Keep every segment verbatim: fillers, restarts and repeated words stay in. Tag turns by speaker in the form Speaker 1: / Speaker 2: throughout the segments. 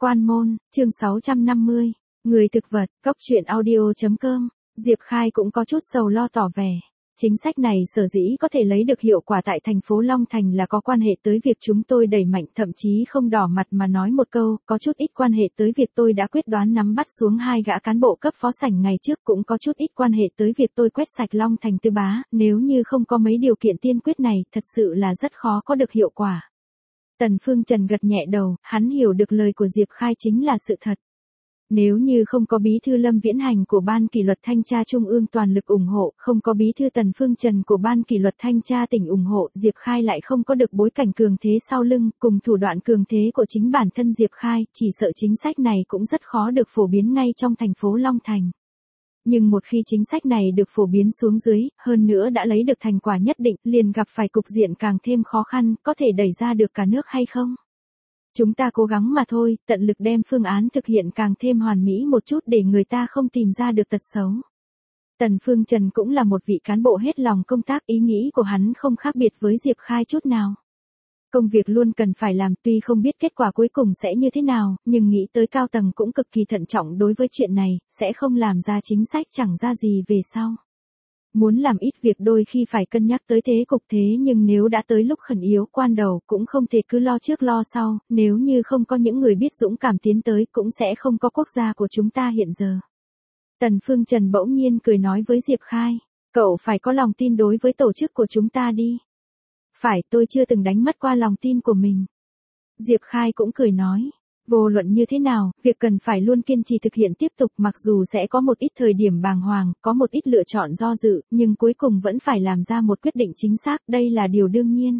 Speaker 1: Quan môn, chương sáu trăm năm mươi. Người thực vật, cốc truyện audio.com. Diệp Khai cũng có chút sầu lo tỏ vẻ. Chính sách này sở dĩ có thể lấy được hiệu quả tại thành phố Long Thành là có quan hệ tới việc chúng tôi đẩy mạnh, thậm chí không đỏ mặt mà nói một câu, có chút ít quan hệ tới việc tôi đã quyết đoán nắm bắt xuống hai gã cán bộ cấp phó sảnh ngày trước, cũng có chút ít quan hệ tới việc tôi quét sạch Long Thành Tư Bá, nếu như không có mấy điều kiện tiên quyết này, thật sự là rất khó có được hiệu quả. Tần Phương Trần gật nhẹ đầu, hắn hiểu được lời của Diệp Khai chính là sự thật. Nếu như không có bí thư Lâm Viễn Hành của Ban Kỷ luật Thanh tra Trung ương toàn lực ủng hộ, không có bí thư Tần Phương Trần của Ban Kỷ luật Thanh tra tỉnh ủng hộ, Diệp Khai lại không có được bối cảnh cường thế sau lưng, cùng thủ đoạn cường thế của chính bản thân Diệp Khai, chỉ sợ chính sách này cũng rất khó được phổ biến ngay trong thành phố Long Thành. Nhưng một khi chính sách này được phổ biến xuống dưới, hơn nữa đã lấy được thành quả nhất định, liền gặp phải cục diện càng thêm khó khăn, có thể đẩy ra được cả nước hay không? Chúng ta cố gắng mà thôi, tận lực đem phương án thực hiện càng thêm hoàn mỹ một chút để người ta không tìm ra được tật xấu. Tần Phương Trần cũng là một vị cán bộ hết lòng công tác, ý nghĩ của hắn không khác biệt với Diệp Khai chút nào. Công việc luôn cần phải làm, tuy không biết kết quả cuối cùng sẽ như thế nào, nhưng nghĩ tới cao tầng cũng cực kỳ thận trọng đối với chuyện này, sẽ không làm ra chính sách chẳng ra gì về sau. Muốn làm ít việc đôi khi phải cân nhắc tới thế cục, thế nhưng nếu đã tới lúc khẩn yếu quan đầu cũng không thể cứ lo trước lo sau, nếu như không có những người biết dũng cảm tiến tới cũng sẽ không có quốc gia của chúng ta hiện giờ. Tần Phương Trần bỗng nhiên cười nói với Diệp Khai, cậu phải có lòng tin đối với tổ chức của chúng ta đi. Phải, tôi chưa từng đánh mất qua lòng tin của mình. Diệp Khai cũng cười nói. Vô luận như thế nào, việc cần phải luôn kiên trì thực hiện tiếp tục, mặc dù sẽ có một ít thời điểm bàng hoàng, có một ít lựa chọn do dự, nhưng cuối cùng vẫn phải làm ra một quyết định chính xác, đây là điều đương nhiên.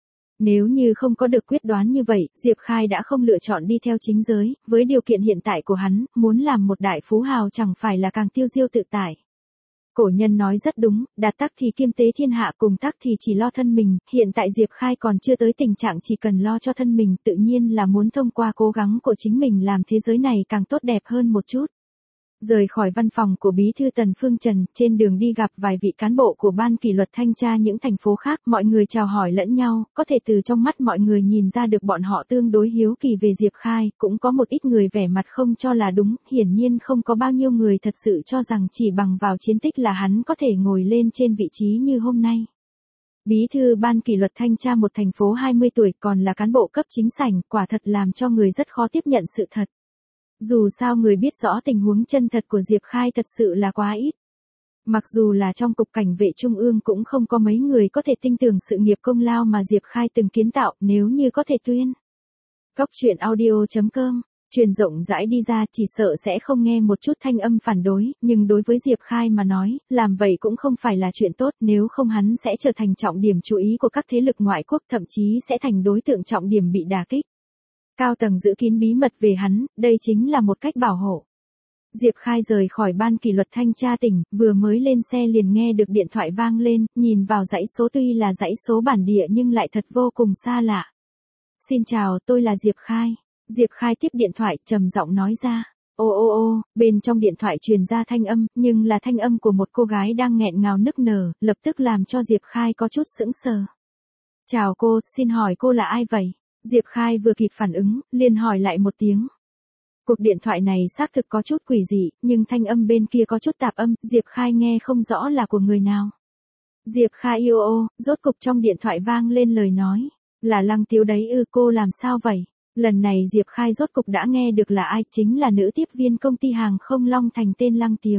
Speaker 1: Nếu như không có được quyết đoán như vậy, Diệp Khai đã không lựa chọn đi theo chính giới, với điều kiện hiện tại của hắn, muốn làm một đại phú hào chẳng phải là càng tiêu diêu tự tại. Cổ nhân nói rất đúng, đạt tắc thì kiêm tế thiên hạ, cùng tắc thì chỉ lo thân mình, hiện tại Diệp Khai còn chưa tới tình trạng chỉ cần lo cho thân mình, tự nhiên là muốn thông qua cố gắng của chính mình làm thế giới này càng tốt đẹp hơn một chút. Rời khỏi văn phòng của bí thư Tần Phương Trần, trên đường đi gặp vài vị cán bộ của Ban Kỷ luật Thanh tra những thành phố khác, mọi người chào hỏi lẫn nhau, có thể từ trong mắt mọi người nhìn ra được bọn họ tương đối hiếu kỳ về Diệp Khai, cũng có một ít người vẻ mặt không cho là đúng, hiển nhiên không có bao nhiêu người thật sự cho rằng chỉ bằng vào chiến tích là hắn có thể ngồi lên trên vị trí như hôm nay. Bí thư Ban Kỷ luật Thanh tra một thành phố hai mươi tuổi còn là cán bộ cấp chính sảnh, quả thật làm cho người rất khó tiếp nhận sự thật. Dù sao người biết rõ tình huống chân thật của Diệp Khai thật sự là quá ít. Mặc dù là trong cục cảnh vệ trung ương cũng không có mấy người có thể tin tưởng sự nghiệp công lao mà Diệp Khai từng kiến tạo, nếu như có thể tuyên. Cốc truyện audio.com, truyền rộng rãi đi ra chỉ sợ sẽ không nghe một chút thanh âm phản đối, nhưng đối với Diệp Khai mà nói, làm vậy cũng không phải là chuyện tốt, nếu không hắn sẽ trở thành trọng điểm chú ý của các thế lực ngoại quốc, thậm chí sẽ thành đối tượng trọng điểm bị đả kích. Cao tầng giữ kín bí mật về hắn, đây chính là một cách bảo hộ. Diệp Khai rời khỏi Ban Kỷ luật Thanh tra tỉnh, vừa mới lên xe liền nghe được điện thoại vang lên, nhìn vào dãy số tuy là dãy số bản địa nhưng lại thật vô cùng xa lạ. Xin chào, tôi là Diệp Khai. Diệp Khai tiếp điện thoại, trầm giọng nói ra. Ô ô ô, bên trong điện thoại truyền ra thanh âm, nhưng là thanh âm của một cô gái đang nghẹn ngào nức nở, lập tức làm cho Diệp Khai có chút sững sờ. Chào cô, xin hỏi cô là ai vậy? Diệp Khai vừa kịp phản ứng, liền hỏi lại một tiếng. Cuộc điện thoại này xác thực có chút quỷ dị, nhưng thanh âm bên kia có chút tạp âm, Diệp Khai nghe không rõ là của người nào. Diệp Khai yêu ô, rốt cục trong điện thoại vang lên lời nói. Là Lăng Tiếu đấy ư, cô làm sao vậy? Lần này Diệp Khai rốt cục đã nghe được là ai, chính là nữ tiếp viên công ty hàng không Long Thành tên Lăng Tiếu.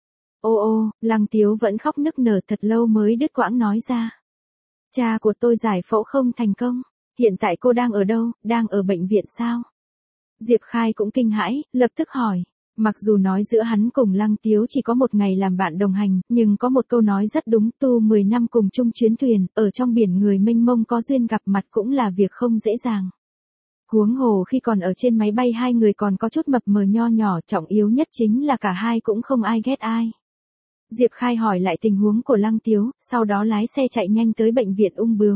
Speaker 1: Ô ô, Lăng Tiếu vẫn khóc nức nở thật lâu mới đứt quãng nói ra. Cha của tôi giải phẫu không thành công. Hiện tại cô đang ở đâu, đang ở bệnh viện sao? Diệp Khai cũng kinh hãi, lập tức hỏi. Mặc dù nói giữa hắn cùng Lăng Tiếu chỉ có một ngày làm bạn đồng hành, nhưng có một câu nói rất đúng, tu mười năm cùng chung chuyến thuyền, ở trong biển người mênh mông có duyên gặp mặt cũng là việc không dễ dàng. Huống hồ khi còn ở trên máy bay hai người còn có chút mập mờ nho nhỏ, trọng yếu nhất chính là cả hai cũng không ai ghét ai. Diệp Khai hỏi lại tình huống của Lăng Tiếu, sau đó lái xe chạy nhanh tới bệnh viện ung bướu.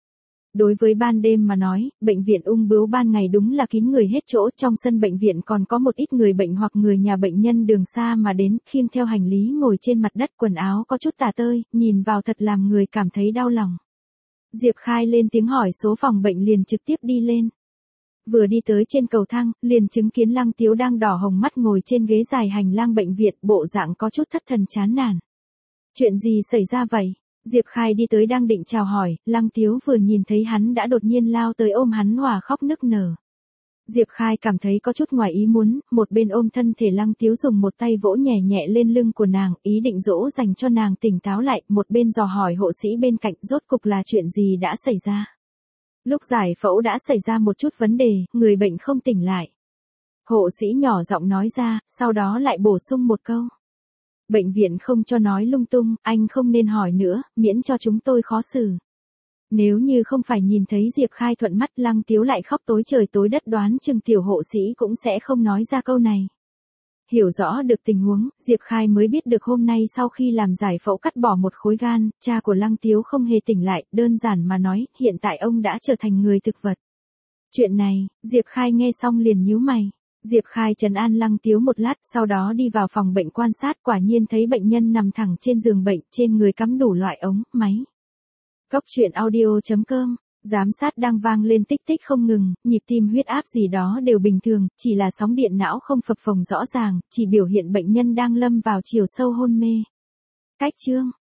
Speaker 1: Đối với ban đêm mà nói, bệnh viện ung bướu ban ngày đúng là kín người hết chỗ, trong sân bệnh viện còn có một ít người bệnh hoặc người nhà bệnh nhân đường xa mà đến, khiêng theo hành lý ngồi trên mặt đất, quần áo có chút tả tơi, nhìn vào thật làm người cảm thấy đau lòng. Diệp Khai lên tiếng hỏi số phòng bệnh liền trực tiếp đi lên. Vừa đi tới trên cầu thang, liền chứng kiến Lăng Tiếu đang đỏ hồng mắt ngồi trên ghế dài hành lang bệnh viện, bộ dạng có chút thất thần chán nản. Chuyện gì xảy ra vậy? Diệp Khai đi tới đang định chào hỏi, Lăng Tiếu vừa nhìn thấy hắn đã đột nhiên lao tới ôm hắn hòa khóc nức nở. Diệp Khai cảm thấy có chút ngoài ý muốn, một bên ôm thân thể Lăng Tiếu dùng một tay vỗ nhẹ nhẹ lên lưng của nàng, ý định dỗ dành cho nàng tỉnh táo lại, một bên dò hỏi hộ sĩ bên cạnh rốt cục là chuyện gì đã xảy ra. Lúc giải phẫu đã xảy ra một chút vấn đề, người bệnh không tỉnh lại. Hộ sĩ nhỏ giọng nói ra, sau đó lại bổ sung một câu. Bệnh viện không cho nói lung tung, anh không nên hỏi nữa, miễn cho chúng tôi khó xử. Nếu như không phải nhìn thấy Diệp Khai thuận mắt, Lăng Tiếu lại khóc tối trời tối đất, đoán chừng tiểu hộ sĩ cũng sẽ không nói ra câu này. Hiểu rõ được tình huống, Diệp Khai mới biết được hôm nay sau khi làm giải phẫu cắt bỏ một khối gan, cha của Lăng Tiếu không hề tỉnh lại, đơn giản mà nói, hiện tại ông đã trở thành người thực vật. Chuyện này, Diệp Khai nghe xong liền nhíu mày. Diệp Khai trấn an Lăng Tiếu một lát, sau đó đi vào phòng bệnh quan sát, quả nhiên thấy bệnh nhân nằm thẳng trên giường bệnh, trên người cắm đủ loại ống, máy. Cốc truyện audio chấm com, giám sát đang vang lên tích tích không ngừng, nhịp tim huyết áp gì đó đều bình thường, chỉ là sóng điện não không phập phồng rõ ràng, chỉ biểu hiện bệnh nhân đang lâm vào chiều sâu hôn mê. Cách chương